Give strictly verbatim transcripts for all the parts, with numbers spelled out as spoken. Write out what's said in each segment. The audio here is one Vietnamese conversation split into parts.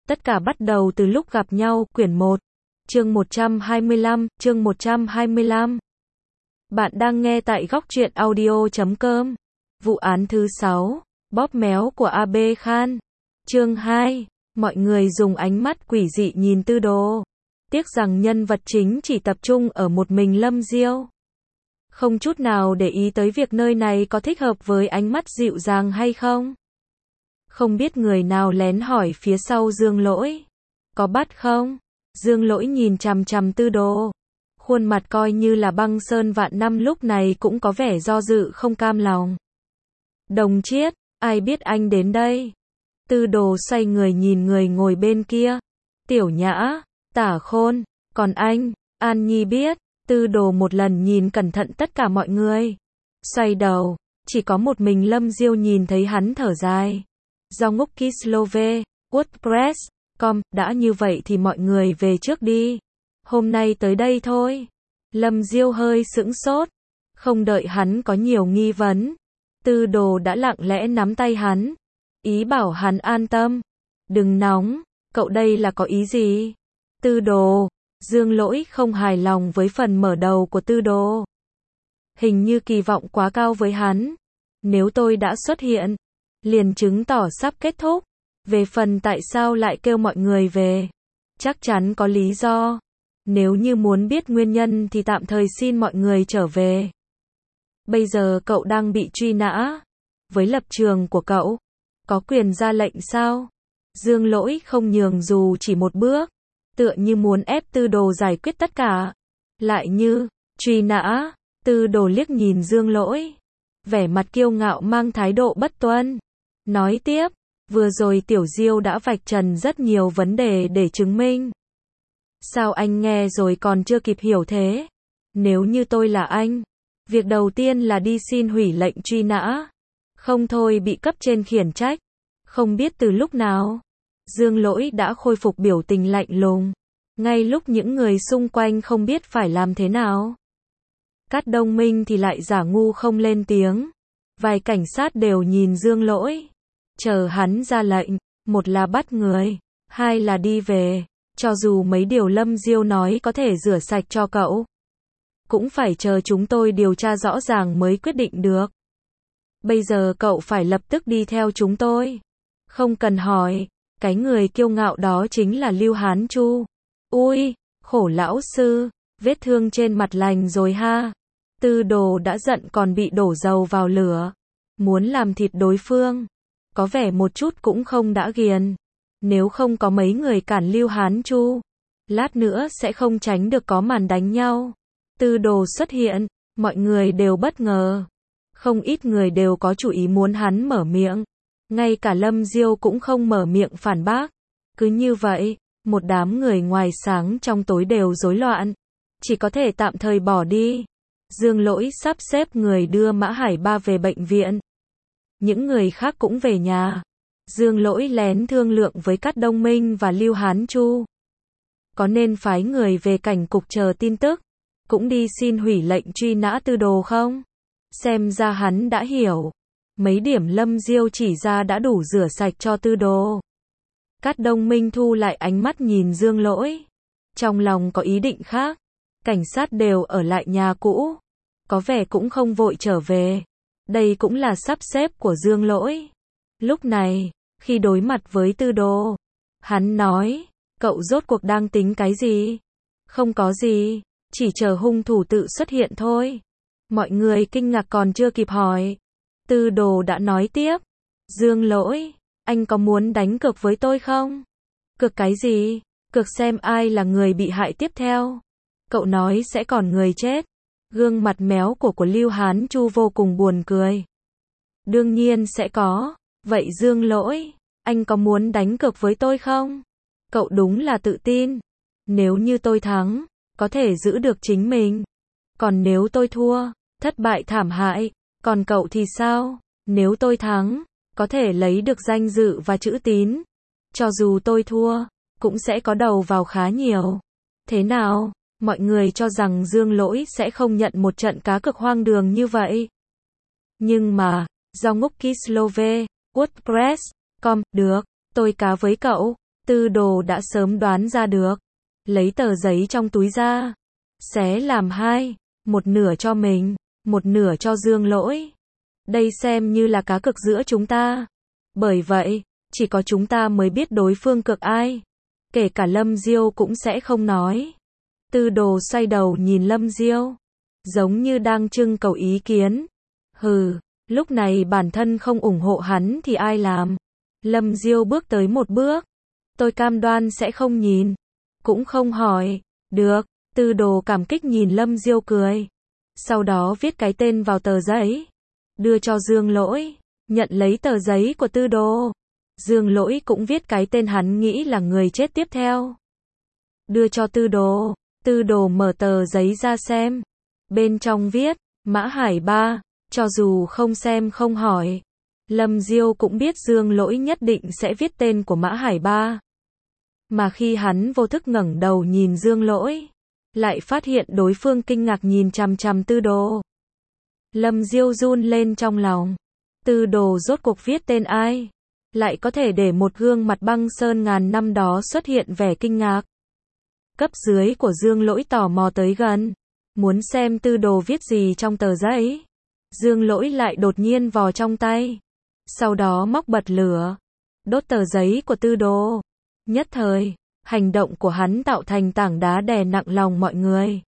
Tất cả bắt đầu từ lúc gặp nhau, quyển một, chương một trăm hai mươi lăm, chương một trăm hai mươi lăm. Bạn đang nghe tại góc truyện audio chấm com. Vụ án thứ sáu, bóp méo của a bê Khan. Chương hai, mọi người dùng ánh mắt quỷ dị nhìn Tư Đồ. Tiếc rằng nhân vật chính chỉ tập trung ở một mình Lâm Diêu. Không chút nào để ý tới việc nơi này có thích hợp với ánh mắt dịu dàng hay không. Không biết người nào lén hỏi phía sau Dương Lỗi. Có bắt không? Dương Lỗi nhìn chằm chằm Tư Đồ. Khuôn mặt coi như là băng sơn vạn năm lúc này cũng có vẻ do dự không cam lòng. Đồng Chiết, ai biết anh đến đây? Tư Đồ xoay người nhìn người ngồi bên kia. Tiểu Nhã, Tả Khôn, còn anh, An Nhi biết. Tư Đồ một lần nhìn cẩn thận tất cả mọi người. Xoay đầu, chỉ có một mình Lâm Diêu nhìn thấy hắn thở dài. Do ngốc Kislove, WordPress, com, đã như vậy thì mọi người về trước đi. Hôm nay tới đây thôi. Lâm Diêu hơi sững sốt. Không đợi hắn có nhiều nghi vấn. Tư Đồ đã lặng lẽ nắm tay hắn. Ý bảo hắn an tâm. Đừng nóng, cậu đây là có ý gì? Tư Đồ, Dương Lỗi không hài lòng với phần mở đầu của Tư Đồ. Hình như kỳ vọng quá cao với hắn. Nếu tôi đã xuất hiện, liền chứng tỏ sắp kết thúc. Về phần tại sao lại kêu mọi người về, chắc chắn có lý do. Nếu như muốn biết nguyên nhân thì tạm thời xin mọi người trở về. Bây giờ cậu đang bị truy nã. Với lập trường của cậu, có quyền ra lệnh sao? Dương Lỗi không nhường dù chỉ một bước. Tựa như muốn ép Tư Đồ giải quyết tất cả. Lại như, truy nã. Tư Đồ liếc nhìn Dương Lỗi. Vẻ mặt kiêu ngạo mang thái độ bất tuân. Nói tiếp, vừa rồi Tiểu Diêu đã vạch trần rất nhiều vấn đề để chứng minh. Sao anh nghe rồi còn chưa kịp hiểu thế? Nếu như tôi là anh, việc đầu tiên là đi xin hủy lệnh truy nã. Không thôi bị cấp trên khiển trách. Không biết từ lúc nào, Dương Lỗi đã khôi phục biểu tình lạnh lùng. Ngay lúc những người xung quanh không biết phải làm thế nào. Cát Đông Minh thì lại giả ngu không lên tiếng. Vài cảnh sát đều nhìn Dương Lỗi. Chờ hắn ra lệnh, một là bắt người, hai là đi về. Cho dù mấy điều Lâm Diêu nói có thể rửa sạch cho cậu, cũng phải chờ chúng tôi điều tra rõ ràng mới quyết định được. Bây giờ cậu phải lập tức đi theo chúng tôi. Không cần hỏi, cái người kiêu ngạo đó chính là Lưu Hán Chu. Ui, khổ lão sư, vết thương trên mặt lành rồi ha. Tư Đồ đã giận còn bị đổ dầu vào lửa. Muốn làm thịt đối phương. Có vẻ một chút cũng không đã ghiền. Nếu không có mấy người cản Lưu Hán Chu, lát nữa sẽ không tránh được có màn đánh nhau. Tư Đồ xuất hiện, mọi người đều bất ngờ. Không ít người đều có chủ ý muốn hắn mở miệng. Ngay cả Lâm Diêu cũng không mở miệng phản bác. Cứ như vậy, một đám người ngoài sáng trong tối đều rối loạn. Chỉ có thể tạm thời bỏ đi. Dương Lỗi sắp xếp người đưa Mã Hải Ba về bệnh viện. Những người khác cũng về nhà. Dương Lỗi lén thương lượng với Cát Đông Minh và Lưu Hán Chu. Có nên phái người về cảnh cục chờ tin tức, cũng đi xin hủy lệnh truy nã Tư Đồ không? Xem ra hắn đã hiểu. Mấy điểm Lâm Diêu chỉ ra đã đủ rửa sạch cho Tư Đồ. Cát Đông Minh thu lại ánh mắt nhìn Dương Lỗi. Trong lòng có ý định khác. Cảnh sát đều ở lại nhà cũ. Có vẻ cũng không vội trở về. Đây cũng là sắp xếp của Dương Lỗi. Lúc này, khi đối mặt với Tư Đồ, hắn nói, cậu rốt cuộc đang tính cái gì? Không có gì, chỉ chờ hung thủ tự xuất hiện thôi. Mọi người kinh ngạc còn chưa kịp hỏi. Tư Đồ đã nói tiếp, Dương Lỗi, anh có muốn đánh cược với tôi không? Cược cái gì? Cược xem ai là người bị hại tiếp theo. Cậu nói sẽ còn người chết. Gương mặt méo cổ của Lưu Hán Chu vô cùng buồn cười. Đương nhiên sẽ có. Vậy Dương Lỗi, anh có muốn đánh cược với tôi không? Cậu đúng là tự tin. Nếu như tôi thắng, có thể giữ được chính mình. Còn nếu tôi thua, thất bại thảm hại. Còn cậu thì sao? Nếu tôi thắng, có thể lấy được danh dự và chữ tín. Cho dù tôi thua, cũng sẽ có đầu vào khá nhiều. Thế nào? Mọi người cho rằng Dương Lỗi sẽ không nhận một trận cá cược hoang đường như vậy. Nhưng mà, do ngốc Kislove, WordPress, com, được, tôi cá với cậu. Tư Đồ đã sớm đoán ra được. Lấy tờ giấy trong túi ra. Xé làm hai. Một nửa cho mình. Một nửa cho Dương Lỗi. Đây xem như là cá cược giữa chúng ta. Bởi vậy, chỉ có chúng ta mới biết đối phương cược ai. Kể cả Lâm Diêu cũng sẽ không nói. Tư Đồ xoay đầu nhìn Lâm Diêu. Giống như đang trưng cầu ý kiến. Hừ, lúc này bản thân không ủng hộ hắn thì ai làm. Lâm Diêu bước tới một bước. Tôi cam đoan sẽ không nhìn. Cũng không hỏi. Được, Tư Đồ cảm kích nhìn Lâm Diêu cười. Sau đó viết cái tên vào tờ giấy. Đưa cho Dương Lỗi. Nhận lấy tờ giấy của Tư Đồ. Dương Lỗi cũng viết cái tên hắn nghĩ là người chết tiếp theo. Đưa cho Tư Đồ. Tư Đồ mở tờ giấy ra xem. Bên trong viết, Mã Hải Ba. Cho dù không xem không hỏi. Lâm Diêu cũng biết Dương Lỗi nhất định sẽ viết tên của Mã Hải Ba. Mà khi hắn vô thức ngẩng đầu nhìn Dương Lỗi, lại phát hiện đối phương kinh ngạc nhìn chằm chằm Tư Đồ. Lâm Diêu run lên trong lòng. Tư Đồ rốt cuộc viết tên ai? Lại có thể để một gương mặt băng sơn ngàn năm đó xuất hiện vẻ kinh ngạc. Cấp dưới của Dương Lỗi tò mò tới gần. Muốn xem Tư Đồ viết gì trong tờ giấy. Dương Lỗi lại đột nhiên vò trong tay. Sau đó móc bật lửa. Đốt tờ giấy của Tư Đồ. Nhất thời, hành động của hắn tạo thành tảng đá đè nặng lòng mọi người.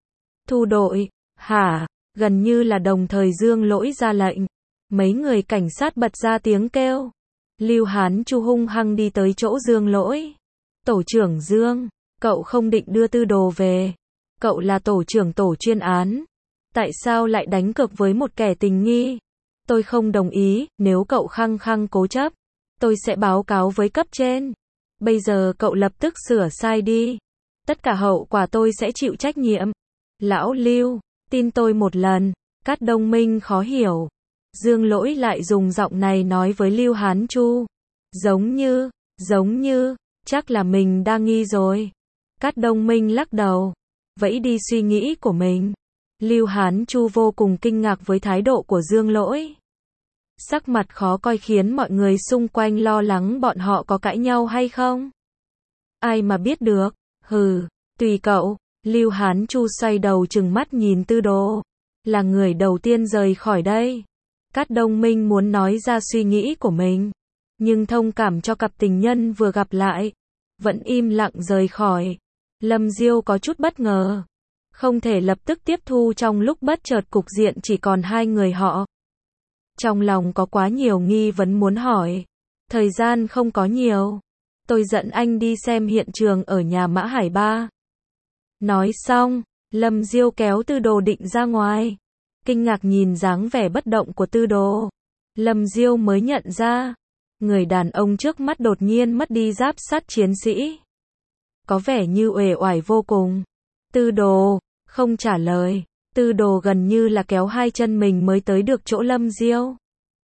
Thu đội, hả, gần như là đồng thời Dương Lỗi ra lệnh. Mấy người cảnh sát bật ra tiếng kêu. Lưu Hán Chu hung hăng đi tới chỗ Dương Lỗi. Tổ trưởng Dương, cậu không định đưa Tư Đồ về. Cậu là tổ trưởng tổ chuyên án. Tại sao lại đánh cược với một kẻ tình nghi? Tôi không đồng ý, nếu cậu khăng khăng cố chấp, tôi sẽ báo cáo với cấp trên. Bây giờ cậu lập tức sửa sai đi. Tất cả hậu quả tôi sẽ chịu trách nhiệm. Lão Lưu, tin tôi một lần. Cát Đông Minh khó hiểu. Dương Lỗi lại dùng giọng này nói với Lưu Hán Chu. Giống như, giống như, chắc là mình đang nghi rồi. Cát Đông Minh lắc đầu. Vẫy đi suy nghĩ của mình. Lưu Hán Chu vô cùng kinh ngạc với thái độ của Dương Lỗi. Sắc mặt khó coi khiến mọi người xung quanh lo lắng bọn họ có cãi nhau hay không. Ai mà biết được, hừ, tùy cậu. Lưu Hán Chu xoay đầu trừng mắt nhìn Tư Đồ. Là người đầu tiên rời khỏi đây. Cát Đông Minh muốn nói ra suy nghĩ của mình. Nhưng thông cảm cho cặp tình nhân vừa gặp lại. Vẫn im lặng rời khỏi. Lâm Diêu có chút bất ngờ. Không thể lập tức tiếp thu trong lúc bất chợt cục diện chỉ còn hai người họ. Trong lòng có quá nhiều nghi vấn muốn hỏi. Thời gian không có nhiều. Tôi dẫn anh đi xem hiện trường ở nhà Mã Hải Ba. Nói xong, Lâm Diêu kéo Tư Đồ định ra ngoài. Kinh ngạc nhìn dáng vẻ bất động của Tư Đồ. Lâm Diêu mới nhận ra. Người đàn ông trước mắt đột nhiên mất đi giáp sắt chiến sĩ. Có vẻ như uể oải vô cùng. Tư Đồ, không trả lời. Tư Đồ gần như là kéo hai chân mình mới tới được chỗ Lâm Diêu.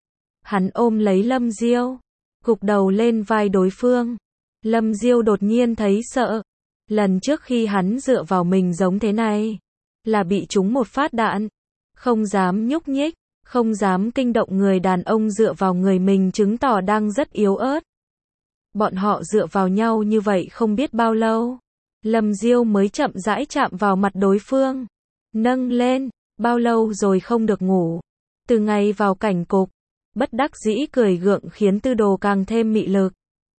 Hắn ôm lấy Lâm Diêu. Gục đầu lên vai đối phương. Lâm Diêu đột nhiên thấy sợ. Lần trước khi hắn dựa vào mình giống thế này. Là bị trúng một phát đạn. Không dám nhúc nhích. Không dám kinh động người đàn ông dựa vào người mình chứng tỏ đang rất yếu ớt. Bọn họ dựa vào nhau như vậy không biết bao lâu. Lâm Diêu mới chậm rãi chạm vào mặt đối phương. Nâng lên, bao lâu rồi không được ngủ. Từ ngày vào cảnh cục, bất đắc dĩ cười gượng khiến Tư Đồ càng thêm mị lực.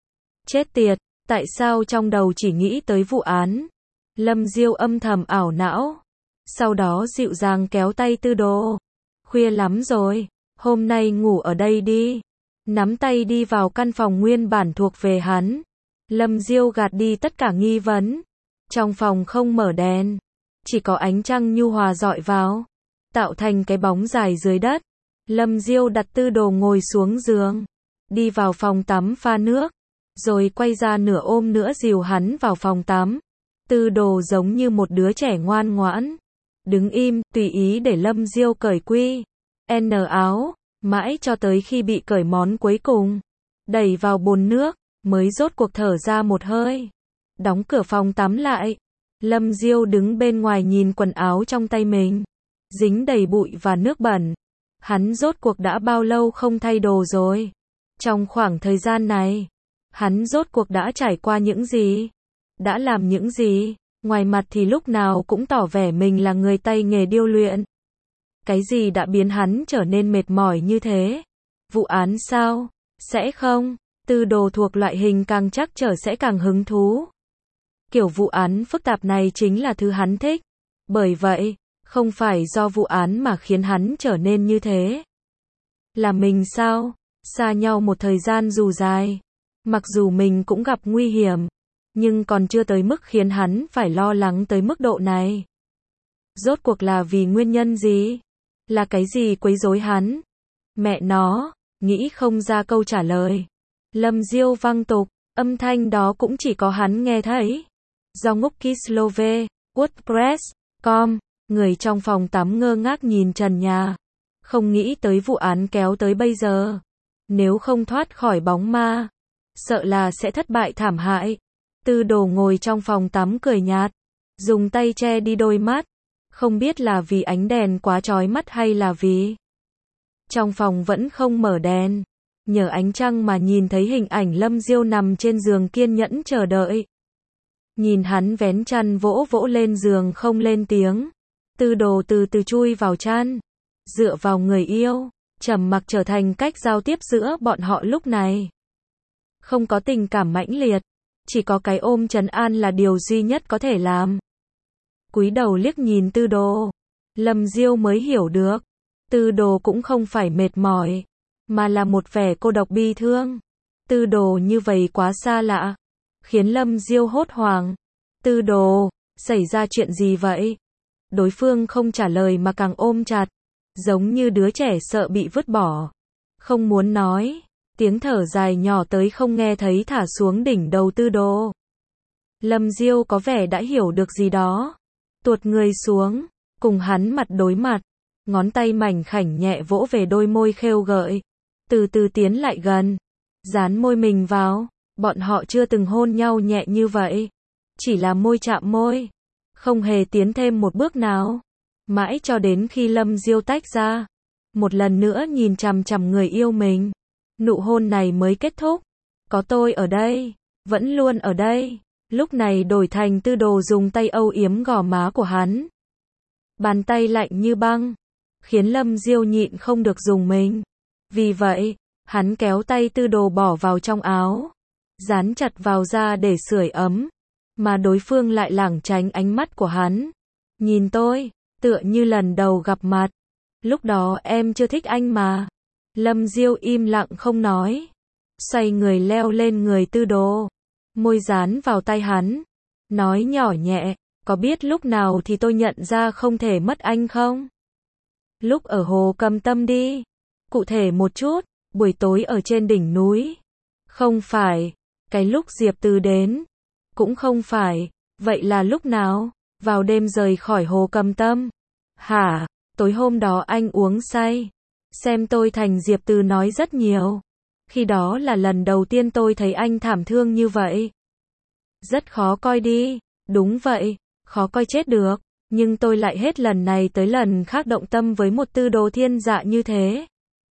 Chết tiệt, tại sao trong đầu chỉ nghĩ tới vụ án. Lâm Diêu âm thầm ảo não. Sau đó dịu dàng kéo tay Tư Đồ. Khuya lắm rồi, hôm nay ngủ ở đây đi. Nắm tay đi vào căn phòng nguyên bản thuộc về hắn. Lâm Diêu gạt đi tất cả nghi vấn. Trong phòng không mở đèn. Chỉ có ánh trăng nhu hòa dọi vào. Tạo thành cái bóng dài dưới đất. Lâm Diêu đặt Tư Đồ ngồi xuống giường. Đi vào phòng tắm pha nước. Rồi quay ra nửa ôm nữa dìu hắn vào phòng tắm. Tư Đồ giống như một đứa trẻ ngoan ngoãn. Đứng im, tùy ý để Lâm Diêu cởi quy. N áo. Mãi cho tới khi bị cởi món cuối cùng. Đẩy vào bồn nước. Mới rốt cuộc thở ra một hơi. Đóng cửa phòng tắm lại. Lâm Diêu đứng bên ngoài nhìn quần áo trong tay mình. Dính đầy bụi và nước bẩn. Hắn rốt cuộc đã bao lâu không thay đồ rồi. Trong khoảng thời gian này, Hắn rốt cuộc đã trải qua những gì? Đã làm những gì? Ngoài mặt thì lúc nào cũng tỏ vẻ mình là người tay nghề điêu luyện. Cái gì đã biến hắn trở nên mệt mỏi như thế? Vụ án sao? Sẽ không? Tư Đồ thuộc loại hình càng trắc trở sẽ càng hứng thú. Kiểu vụ án phức tạp này chính là thứ hắn thích. Bởi vậy, không phải do vụ án mà khiến hắn trở nên như thế. Là mình sao? Xa nhau một thời gian dù dài. Mặc dù mình cũng gặp nguy hiểm, nhưng còn chưa tới mức khiến hắn phải lo lắng tới mức độ này. Rốt cuộc là vì nguyên nhân gì? Là cái gì quấy rối hắn? Mẹ nó, nghĩ không ra câu trả lời. Lâm Diêu văng tục, âm thanh đó cũng chỉ có hắn nghe thấy. Do ngốc Kislove, WordPress, com, người trong phòng tắm ngơ ngác nhìn trần nhà. Không nghĩ tới vụ án kéo tới bây giờ. Nếu không thoát khỏi bóng ma, sợ là sẽ thất bại thảm hại. Tư Đồ ngồi trong phòng tắm cười nhạt, dùng tay che đi đôi mắt. Không biết là vì ánh đèn quá chói mắt hay là vì trong phòng vẫn không mở đèn. Nhờ ánh trăng mà nhìn thấy hình ảnh Lâm Diêu nằm trên giường kiên nhẫn chờ đợi. Nhìn hắn vén chăn vỗ vỗ lên giường không lên tiếng. Tư Đồ từ từ chui vào chăn, dựa vào người yêu, trầm mặc trở thành cách giao tiếp giữa bọn họ lúc này. Không có tình cảm mãnh liệt, chỉ có cái ôm trấn an là điều duy nhất có thể làm. Cúi đầu liếc nhìn Tư Đồ, Lâm Diêu mới hiểu được, Tư Đồ cũng không phải mệt mỏi, mà là một vẻ cô độc bi thương. Tư Đồ như vậy quá xa lạ, khiến Lâm Diêu hốt hoảng. Tư Đồ, xảy ra chuyện gì vậy? Đối phương không trả lời mà càng ôm chặt, giống như đứa trẻ sợ bị vứt bỏ. Không muốn nói, tiếng thở dài nhỏ tới không nghe thấy thả xuống đỉnh đầu Tư Đồ. Lâm Diêu có vẻ đã hiểu được gì đó, tuột người xuống, cùng hắn mặt đối mặt, ngón tay mảnh khảnh nhẹ vỗ về đôi môi khêu gợi, từ từ tiến lại gần, dán môi mình vào. Bọn họ chưa từng hôn nhau nhẹ như vậy, chỉ là môi chạm môi, không hề tiến thêm một bước nào, mãi cho đến khi Lâm Diêu tách ra, một lần nữa nhìn chằm chằm người yêu mình, nụ hôn này mới kết thúc. Có tôi ở đây, vẫn luôn ở đây. Lúc này đổi thành Tư Đồ dùng tay âu yếm gò má của hắn, bàn tay lạnh như băng, khiến Lâm Diêu nhịn không được dùng mình. Vì vậy, hắn kéo tay Tư Đồ bỏ vào trong áo, dán chặt vào da để sưởi ấm, mà đối phương lại lảng tránh ánh mắt của hắn. Nhìn tôi, tựa như lần đầu gặp mặt. Lúc đó em chưa thích anh mà. Lâm Diêu im lặng không nói, xoay người leo lên người Tư Đồ, môi dán vào tay hắn, nói nhỏ nhẹ, có biết lúc nào thì tôi nhận ra không thể mất anh không? Lúc ở Hồ Cầm Tâm đi. Cụ thể một chút, buổi tối ở trên đỉnh núi. Không phải, cái lúc Diệp Từ đến. Cũng không phải, vậy là lúc nào? Vào đêm rời khỏi Hồ Cầm Tâm. Hả, tối hôm đó anh uống say. Xem tôi thành Diệp Từ nói rất nhiều. Khi đó là lần đầu tiên tôi thấy anh thảm thương như vậy. Rất khó coi đi. Đúng vậy, khó coi chết được. Nhưng tôi lại hết lần này tới lần khác động tâm với một Tư Đồ thiên dạ như thế.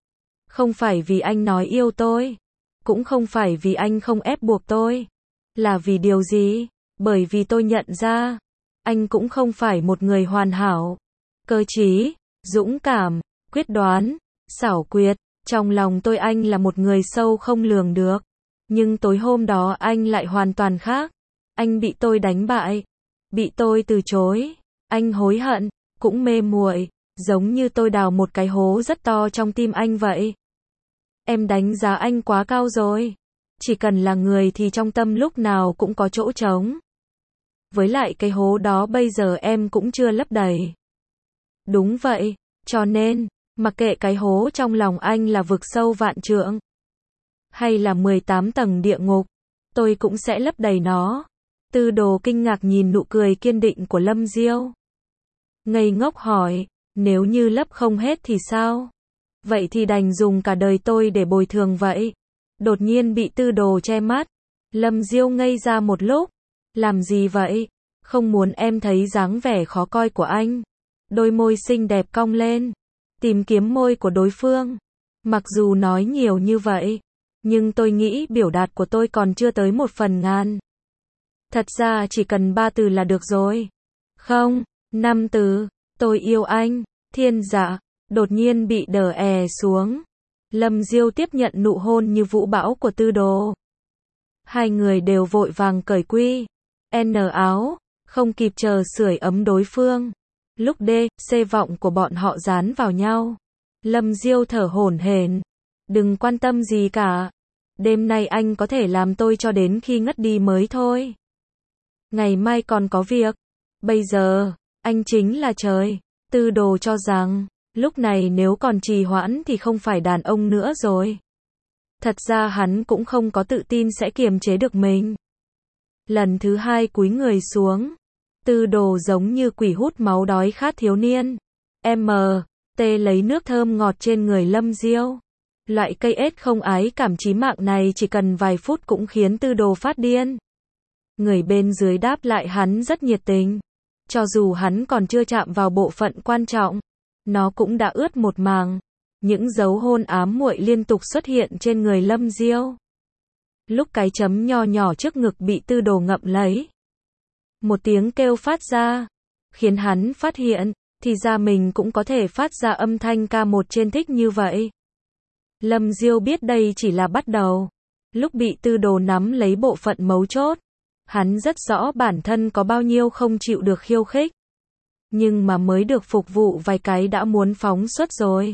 Không phải vì anh nói yêu tôi. Cũng không phải vì anh không ép buộc tôi. Là vì điều gì? Bởi vì tôi nhận ra, anh cũng không phải một người hoàn hảo. Cơ trí, dũng cảm, quyết đoán, xảo quyệt. Trong lòng tôi anh là một người sâu không lường được. Nhưng tối hôm đó anh lại hoàn toàn khác. Anh bị tôi đánh bại. Bị tôi từ chối. Anh hối hận, cũng mê muội, giống như tôi đào một cái hố rất to trong tim anh vậy. Em đánh giá anh quá cao rồi. Chỉ cần là người thì trong tâm lúc nào cũng có chỗ trống. Với lại cái hố đó bây giờ em cũng chưa lấp đầy. Đúng vậy, cho nên, mặc kệ cái hố trong lòng anh là vực sâu vạn trượng, hay là mười tám tầng địa ngục, tôi cũng sẽ lấp đầy nó. Tư Đồ kinh ngạc nhìn nụ cười kiên định của Lâm Diêu. Ngây ngốc hỏi, nếu như lấp không hết thì sao? Vậy thì đành dùng cả đời tôi để bồi thường vậy. Đột nhiên bị Tư Đồ che mắt. Lâm Diêu ngây ra một lúc. Làm gì vậy? Không muốn em thấy dáng vẻ khó coi của anh. Đôi môi xinh đẹp cong lên, tìm kiếm môi của đối phương. Mặc dù nói nhiều như vậy, Nhưng tôi nghĩ biểu đạt của tôi còn chưa tới một phần ngàn. Thật ra chỉ cần ba từ là được rồi. Không, năm từ. Tôi yêu anh. Thiên Dạ đột nhiên bị đờ è xuống. Lâm Diêu tiếp nhận nụ hôn như vũ bão của Tư Đồ. Hai người đều vội vàng cởi quy N áo, không kịp chờ sưởi ấm đối phương. Lúc D, C vọng của bọn họ dán vào nhau. Lâm Diêu thở hổn hển. Đừng quan tâm gì cả. Đêm nay anh có thể làm tôi cho đến khi ngất đi mới thôi. Ngày mai còn có việc. Bây giờ, anh chính là trời. Tư Đồ cho rằng, lúc này nếu còn trì hoãn thì không phải đàn ông nữa rồi. Thật ra hắn cũng không có tự tin sẽ kiềm chế được mình. Lần thứ hai cúi người xuống. Tư Đồ giống như quỷ hút máu đói khát thiếu niên. M. T lấy nước thơm ngọt trên người Lâm Diêu. Loại cây ết không ái cảm chí mạng này chỉ cần vài phút cũng khiến Tư Đồ phát điên. Người bên dưới đáp lại hắn rất nhiệt tình. Cho dù hắn còn chưa chạm vào bộ phận quan trọng, nó cũng đã ướt một màng. Những dấu hôn ám muội liên tục xuất hiện trên người Lâm Diêu. Lúc cái chấm nho nhỏ trước ngực bị Tư Đồ ngậm lấy, một tiếng kêu phát ra, khiến hắn phát hiện, thì ra mình cũng có thể phát ra âm thanh ca một trên thích như vậy. Lâm Diêu biết đây chỉ là bắt đầu. Lúc bị Tư Đồ nắm lấy bộ phận mấu chốt, hắn rất rõ bản thân có bao nhiêu không chịu được khiêu khích. Nhưng mà mới được phục vụ vài cái đã muốn phóng xuất rồi.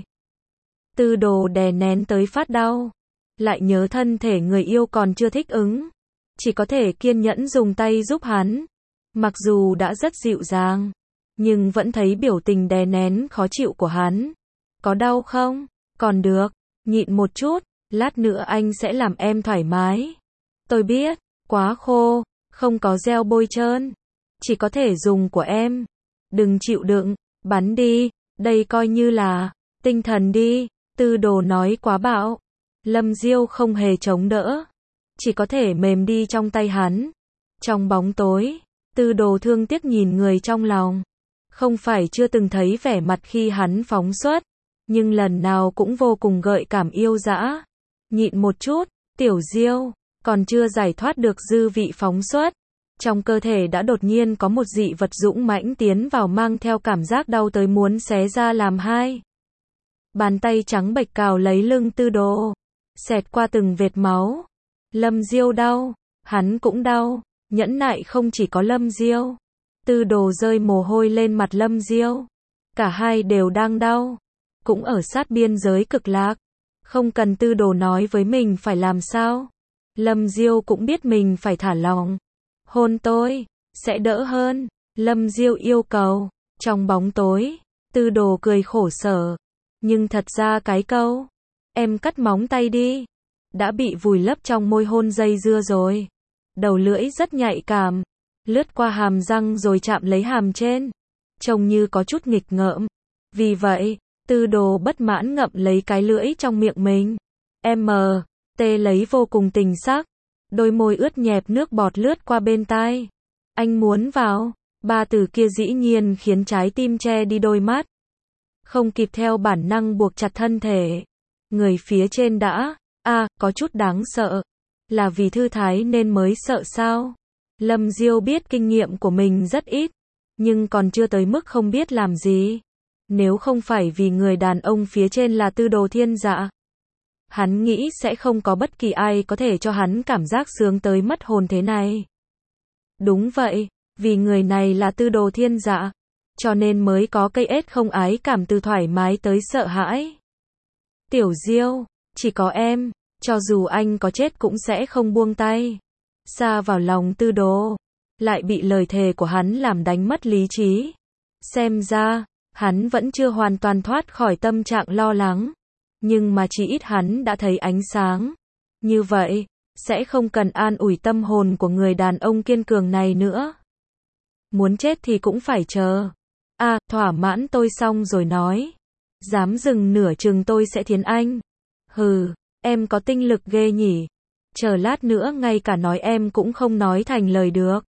Tư Đồ đè nén tới phát đau. Lại nhớ thân thể người yêu còn chưa thích ứng. Chỉ có thể kiên nhẫn dùng tay giúp hắn. Mặc dù đã rất dịu dàng, nhưng vẫn thấy biểu tình đè nén khó chịu của hắn. Có đau không? Còn được. Nhịn một chút. Lát nữa anh sẽ làm em thoải mái. Tôi biết. Quá khô. Không có gel bôi trơn. Chỉ có thể dùng của em. Đừng chịu đựng. Bắn đi. Đây coi như là tinh thần đi. Tư Đồ nói quá bạo. Lâm Diêu không hề chống đỡ. Chỉ có thể mềm đi trong tay hắn. Trong bóng tối, Tư Đồ thương tiếc nhìn người trong lòng. Không phải chưa từng thấy vẻ mặt khi hắn phóng xuất, nhưng lần nào cũng vô cùng gợi cảm yêu dã. Nhịn một chút, Tiểu Diêu, còn chưa giải thoát được dư vị phóng xuất. Trong cơ thể đã đột nhiên có một dị vật dũng mãnh tiến vào mang theo cảm giác đau tới muốn xé ra làm hai. Bàn tay trắng bệch cào lấy lưng Tư Đồ, xẹt qua từng vệt máu. Lâm Diêu đau, hắn cũng đau, nhẫn nại không chỉ có Lâm Diêu. Tư Đồ rơi mồ hôi lên mặt Lâm Diêu. Cả hai đều đang đau, cũng ở sát biên giới cực lạc. Không cần Tư Đồ nói với mình phải làm sao. Lâm Diêu cũng biết mình phải thả lỏng. Hôn tôi, sẽ đỡ hơn. Lâm Diêu yêu cầu. Trong bóng tối, Tư Đồ cười khổ sở. Nhưng thật ra cái câu, em cắt móng tay đi, đã bị vùi lấp trong môi hôn dây dưa rồi. Đầu lưỡi rất nhạy cảm, lướt qua hàm răng rồi chạm lấy hàm trên. Trông như có chút nghịch ngợm. Vì vậy, Tư Đồ bất mãn ngậm lấy cái lưỡi trong miệng mình. M. T lấy vô cùng tình sắc. Đôi môi ướt nhẹp nước bọt lướt qua bên tai. Anh muốn vào. Ba từ kia dĩ nhiên khiến trái tim che đi đôi mắt. Không kịp theo bản năng buộc chặt thân thể. Người phía trên đã, a à, có chút đáng sợ. Là vì thư thái nên mới sợ sao? Lâm Diêu biết kinh nghiệm của mình rất ít, nhưng còn chưa tới mức không biết làm gì. Nếu không phải vì người đàn ông phía trên là Tư Đồ Thiên Dạ, hắn nghĩ sẽ không có bất kỳ ai có thể cho hắn cảm giác sướng tới mất hồn thế này. Đúng vậy, vì người này là Tư Đồ Thiên Dạ, cho nên mới có cây ết không ái cảm từ thoải mái tới sợ hãi. Tiểu Diêu, chỉ có em, cho dù anh có chết cũng sẽ không buông tay. Xa vào lòng Tư Đồ, lại bị lời thề của hắn làm đánh mất lý trí. Xem ra, hắn vẫn chưa hoàn toàn thoát khỏi tâm trạng lo lắng. Nhưng mà chỉ ít hắn đã thấy ánh sáng. Như vậy, sẽ không cần an ủi tâm hồn của người đàn ông kiên cường này nữa. Muốn chết thì cũng phải chờ. À, thỏa mãn tôi xong rồi nói. Dám dừng nửa chừng tôi sẽ thiến anh. Hừ, em có tinh lực ghê nhỉ. Chờ lát nữa ngay cả nói em cũng không nói thành lời được.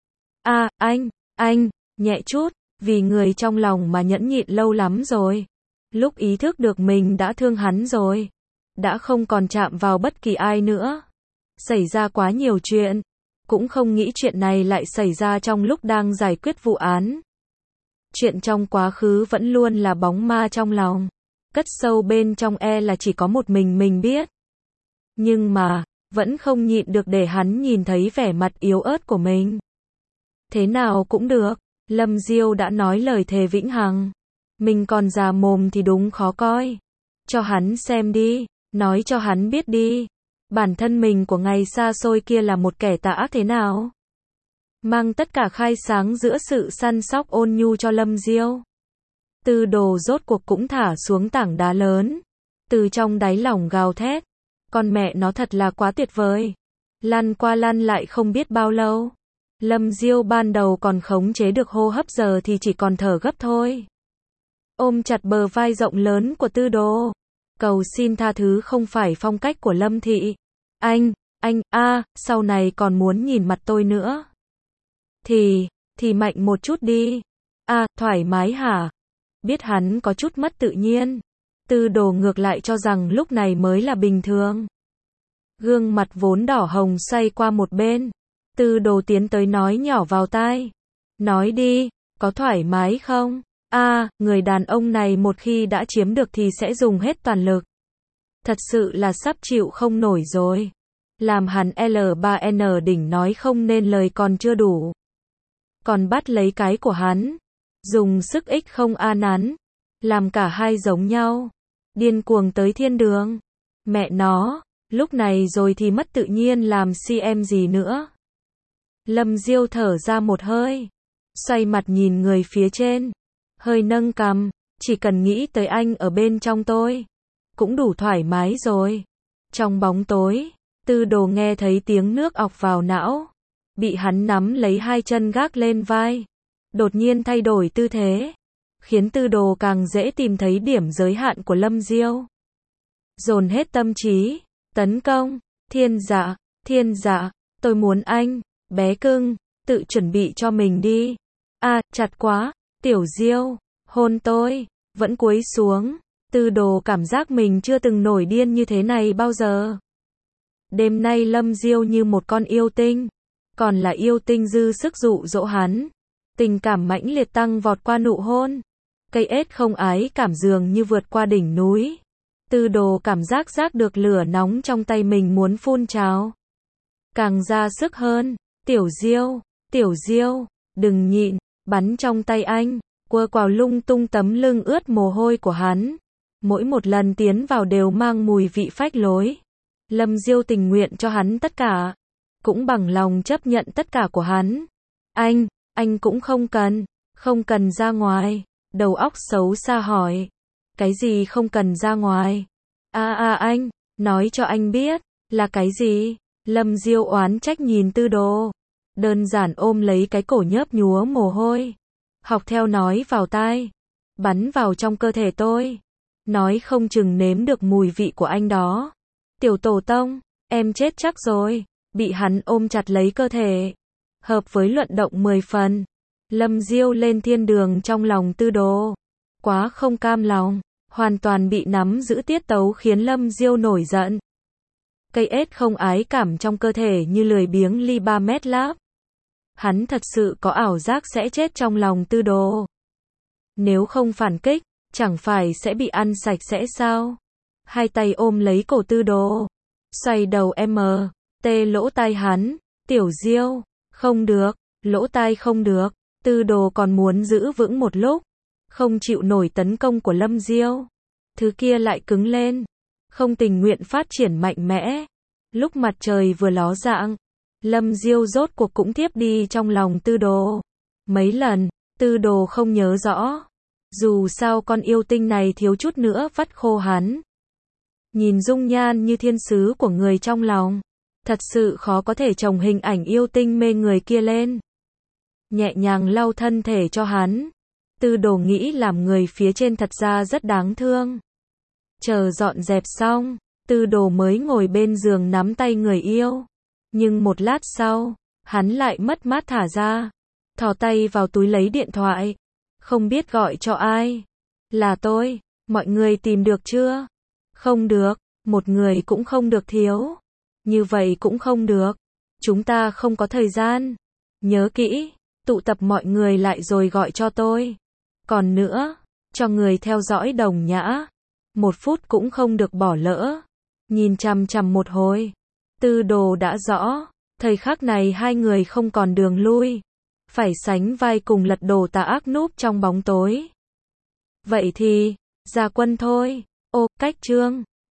À, anh, anh, nhẹ chút, vì người trong lòng mà nhẫn nhịn lâu lắm rồi. Lúc ý thức được mình đã thương hắn rồi. đã không còn chạm vào bất kỳ ai nữa. Xảy ra quá nhiều chuyện, cũng không nghĩ chuyện này lại xảy ra trong lúc đang giải quyết vụ án. Chuyện trong quá khứ vẫn luôn là bóng ma trong lòng, cất sâu bên trong e là chỉ có một mình mình biết. Nhưng mà, vẫn không nhịn được để hắn nhìn thấy vẻ mặt yếu ớt của mình. Thế nào cũng được, Lâm Diêu đã nói lời thề vĩnh hằng. Mình còn già mồm thì đúng khó coi. Cho hắn xem đi, nói cho hắn biết đi. Bản thân mình của ngày xa xôi kia là một kẻ tà ác thế nào. Mang tất cả khai sáng giữa sự săn sóc ôn nhu cho Lâm Diêu. Tư Đồ rốt cuộc cũng thả xuống tảng đá lớn. Từ trong đáy lòng gào thét. Con mẹ nó thật là quá tuyệt vời. Lăn qua lăn lại không biết bao lâu. Lâm Diêu ban đầu còn khống chế được hô hấp, giờ thì chỉ còn thở gấp thôi. Ôm chặt bờ vai rộng lớn của Tư Đồ. Cầu xin tha thứ không phải phong cách của Lâm Thị. Anh, anh, a, à, sau này còn muốn nhìn mặt tôi nữa. Thì, thì mạnh một chút đi. A, à, thoải mái hả? Biết hắn có chút mất tự nhiên. Tư Đồ ngược lại cho rằng lúc này mới là bình thường. Gương mặt vốn đỏ hồng xoay qua một bên. Tư Đồ tiến tới nói nhỏ vào tai. Nói đi, có thoải mái không? A, à, người đàn ông này một khi đã chiếm được thì sẽ dùng hết toàn lực. Thật sự là sắp chịu không nổi rồi. Làm hắn L ba N đỉnh nói không nên lời còn chưa đủ. Còn bắt lấy cái của hắn. Dùng sức ích không a nắn. Làm cả hai giống nhau. Điên cuồng tới thiên đường. Mẹ nó, lúc này rồi thì mất tự nhiên làm si em gì nữa. Lâm Diêu thở ra một hơi. Xoay mặt nhìn người phía trên. Hơi nâng cằm. Chỉ cần nghĩ tới anh ở bên trong tôi. Cũng đủ thoải mái rồi. Trong bóng tối, Tư Đồ nghe thấy tiếng nước ọc vào não. Bị hắn nắm lấy hai chân gác lên vai. Đột nhiên thay đổi tư thế. Khiến Tư Đồ càng dễ tìm thấy điểm giới hạn của Lâm Diêu. Dồn hết tâm trí. Tấn công. Thiên dạ, thiên dạ, tôi muốn anh. Bé cưng, tự chuẩn bị cho mình đi. A, à, chặt quá. Tiểu Diêu, hôn tôi. Vẫn cúi xuống. Tư Đồ cảm giác mình chưa từng nổi điên như thế này bao giờ. Đêm nay Lâm Diêu như một con yêu tinh. Còn là yêu tinh dư sức dụ dỗ hắn. Tình cảm mãnh liệt tăng vọt qua nụ hôn. Cây ết không ái cảm dường như vượt qua đỉnh núi. Tư Đồ cảm giác giác được lửa nóng trong tay mình muốn phun trào. Càng ra sức hơn. Tiểu Diêu, Tiểu Diêu, đừng nhịn, bắn trong tay anh. Quơ quào lung tung tấm lưng ướt mồ hôi của hắn. Mỗi một lần tiến vào đều mang mùi vị phách lối. Lâm Diêu tình nguyện cho hắn tất cả. Cũng bằng lòng chấp nhận tất cả của hắn. Anh, anh cũng không cần. Không cần ra ngoài. Đầu óc xấu xa hỏi. Cái gì không cần ra ngoài? À à anh, nói cho anh biết. Là cái gì? Lâm Diêu oán trách nhìn Tư Đồ. Đơn giản ôm lấy cái cổ nhớp nhúa mồ hôi. Học theo nói vào tai. Bắn vào trong cơ thể tôi. Nói không chừng nếm được mùi vị của anh đó. Tiểu tổ tông, em chết chắc rồi. Bị hắn ôm chặt lấy cơ thể. Hợp với luận động mười phần. Lâm Diêu lên thiên đường trong lòng Tư Đồ. Quá không cam lòng. Hoàn toàn bị nắm giữ tiết tấu khiến Lâm Diêu nổi giận. Cây ết không ái cảm trong cơ thể như lười biếng ly ba mét láp. Hắn thật sự có ảo giác sẽ chết trong lòng Tư Đồ. Nếu không phản kích, chẳng phải sẽ bị ăn sạch sẽ sao? Hai tay ôm lấy cổ Tư Đồ. Xoay đầu M. Tê lỗ tai hắn. Tiểu Diêu. Không được. Lỗ tai không được. Tư Đồ còn muốn giữ vững một lúc. Không chịu nổi tấn công của Lâm Diêu. Thứ kia lại cứng lên. Không tình nguyện phát triển mạnh mẽ. Lúc mặt trời vừa ló dạng. Lâm Diêu rốt cuộc cũng tiếp đi trong lòng Tư Đồ. Mấy lần, Tư Đồ không nhớ rõ. Dù sao con yêu tinh này thiếu chút nữa vắt khô hắn. Nhìn dung nhan như thiên sứ của người trong lòng. Thật sự khó có thể trồng hình ảnh yêu tinh mê người kia lên. Nhẹ nhàng lau thân thể cho hắn. Tư Đồ nghĩ làm người phía trên thật ra rất đáng thương. Chờ dọn dẹp xong, Tư Đồ mới ngồi bên giường nắm tay người yêu. Nhưng một lát sau, hắn lại mất mát thả ra. Thò tay vào túi lấy điện thoại. Không biết gọi cho ai. Là tôi, mọi người tìm được chưa? Không được, Một người cũng không được thiếu. Như vậy cũng không được. Chúng ta không có thời gian. Nhớ kỹ, tụ tập mọi người lại rồi gọi cho tôi. Còn nữa, cho người theo dõi Đồng Nhã. Một phút cũng không được bỏ lỡ. Nhìn chằm chằm một hồi. Tư đồ đã rõ. Thời khắc này hai người không còn đường lui. Phải sánh vai cùng lật đổ tà ác núp trong bóng tối. Vậy thì, ra quân thôi. Ô, cách chương.